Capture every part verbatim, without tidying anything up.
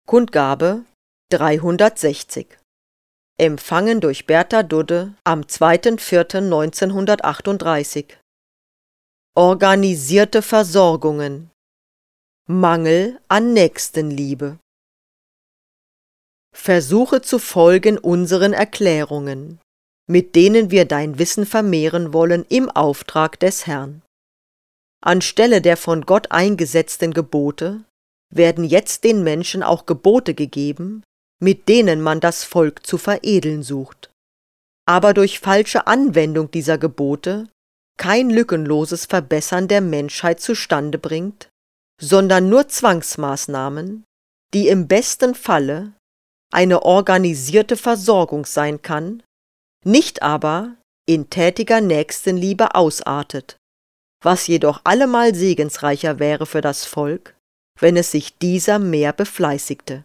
Kundgabe dreihundertsechzig. Empfangen durch Bertha Dudde am zweiter vierter neunzehnhundertachtunddreißig. Organisierte Versorgungen. Mangel an Nächstenliebe. Versuche zu folgen unseren Erklärungen, mit denen wir dein Wissen vermehren wollen im Auftrag des Herrn. Anstelle der von Gott eingesetzten Gebote werden jetzt den Menschen auch Gebote gegeben, mit denen man das Volk zu veredeln sucht, aber durch falsche Anwendung dieser Gebote kein lückenloses Verbessern der Menschheit zustande bringt, sondern nur Zwangsmaßnahmen, die im besten Falle eine organisierte Versorgung sein kann, nicht aber in tätiger Nächstenliebe ausartet, was jedoch allemal segensreicher wäre für das Volk, wenn es sich dieser mehr befleißigte.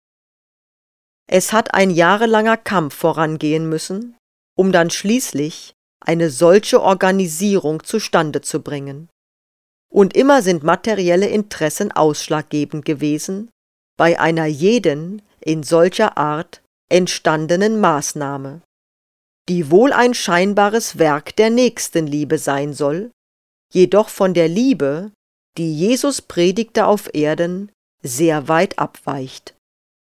Es hat ein jahrelanger Kampf vorangehen müssen, um dann schließlich eine solche Organisierung zustande zu bringen. Und immer sind materielle Interessen ausschlaggebend gewesen bei einer jeden in solcher Art entstandenen Maßnahme, die wohl ein scheinbares Werk der Nächstenliebe sein soll, jedoch von der Liebe, die Jesus predigte auf Erden, sehr weit abweicht.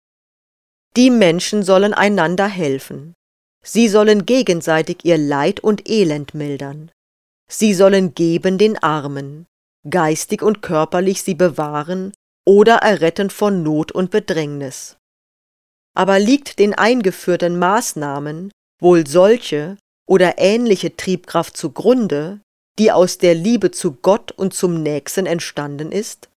Die Menschen sollen einander helfen. Sie sollen gegenseitig ihr Leid und Elend mildern. Sie sollen geben den Armen, geistig und körperlich sie bewahren oder erretten von Not und Bedrängnis. Aber liegt den eingeführten Maßnahmen wohl solche oder ähnliche Triebkraft zugrunde, die aus der Liebe zu Gott und zum Nächsten entstanden ist?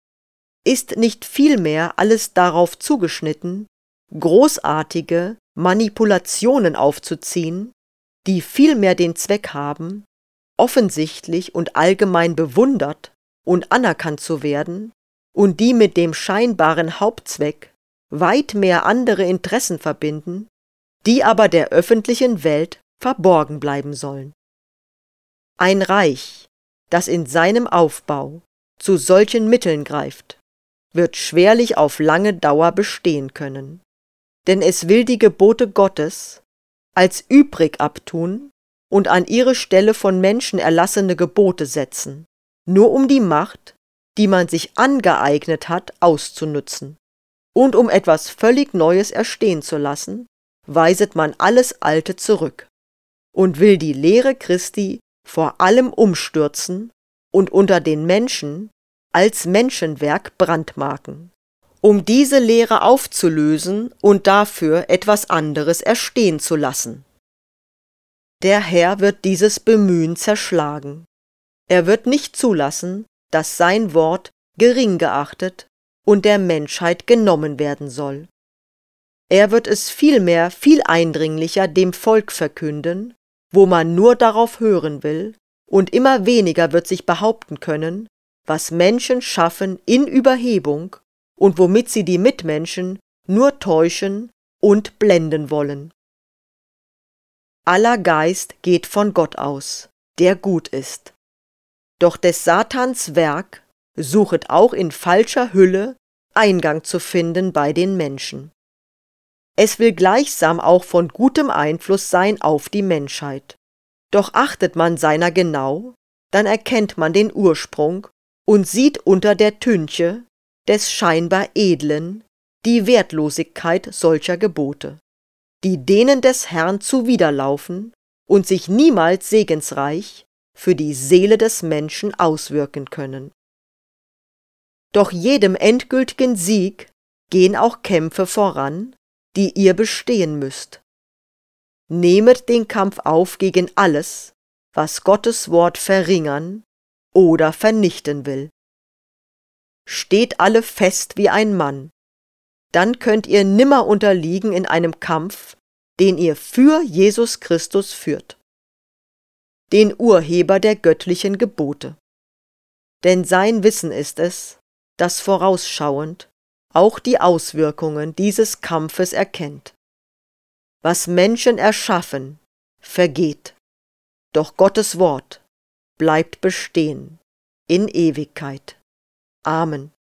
Ist nicht vielmehr alles darauf zugeschnitten, großartige Manipulationen aufzuziehen, die vielmehr den Zweck haben, offensichtlich und allgemein bewundert und anerkannt zu werden, und die mit dem scheinbaren Hauptzweck weit mehr andere Interessen verbinden, die aber der öffentlichen Welt verborgen bleiben sollen? Ein Reich, das in seinem Aufbau zu solchen Mitteln greift, wird schwerlich auf lange Dauer bestehen können, denn es will die Gebote Gottes als übrig abtun und an ihre Stelle von Menschen erlassene Gebote setzen, nur um die Macht, die man sich angeeignet hat, auszunutzen. Und um etwas völlig Neues erstehen zu lassen, weiset man alles Alte zurück und will die Lehre Christi vor allem umstürzen und unter den Menschen als Menschenwerk brandmarken, um diese Lehre aufzulösen und dafür etwas anderes erstehen zu lassen. Der Herr wird dieses Bemühen zerschlagen. Er wird nicht zulassen, dass sein Wort gering geachtet und der Menschheit genommen werden soll. Er wird es vielmehr viel eindringlicher dem Volk verkünden, wo man nur darauf hören will, und immer weniger wird sich behaupten können, was Menschen schaffen in Überhebung und womit sie die Mitmenschen nur täuschen und blenden wollen. Aller Geist geht von Gott aus, der gut ist. Doch des Satans Werk suchet auch in falscher Hülle Eingang zu finden bei den Menschen. Es will gleichsam auch von gutem Einfluss sein auf die Menschheit. Doch achtet man seiner genau, dann erkennt man den Ursprung und sieht unter der Tünche des scheinbar Edlen die Wertlosigkeit solcher Gebote, die denen des Herrn zuwiderlaufen und sich niemals segensreich für die Seele des Menschen auswirken können. Doch jedem endgültigen Sieg gehen auch Kämpfe voran, die ihr bestehen müsst. Nehmet den Kampf auf gegen alles, was Gottes Wort verringern oder vernichten will. Steht alle fest wie ein Mann, dann könnt ihr nimmer unterliegen in einem Kampf, den ihr für Jesus Christus führt, den Urheber der göttlichen Gebote. Denn sein Wissen ist es, das vorausschauend auch die Auswirkungen dieses Kampfes erkennt. Was Menschen erschaffen, vergeht, doch Gottes Wort bleibt bestehen in Ewigkeit. Amen.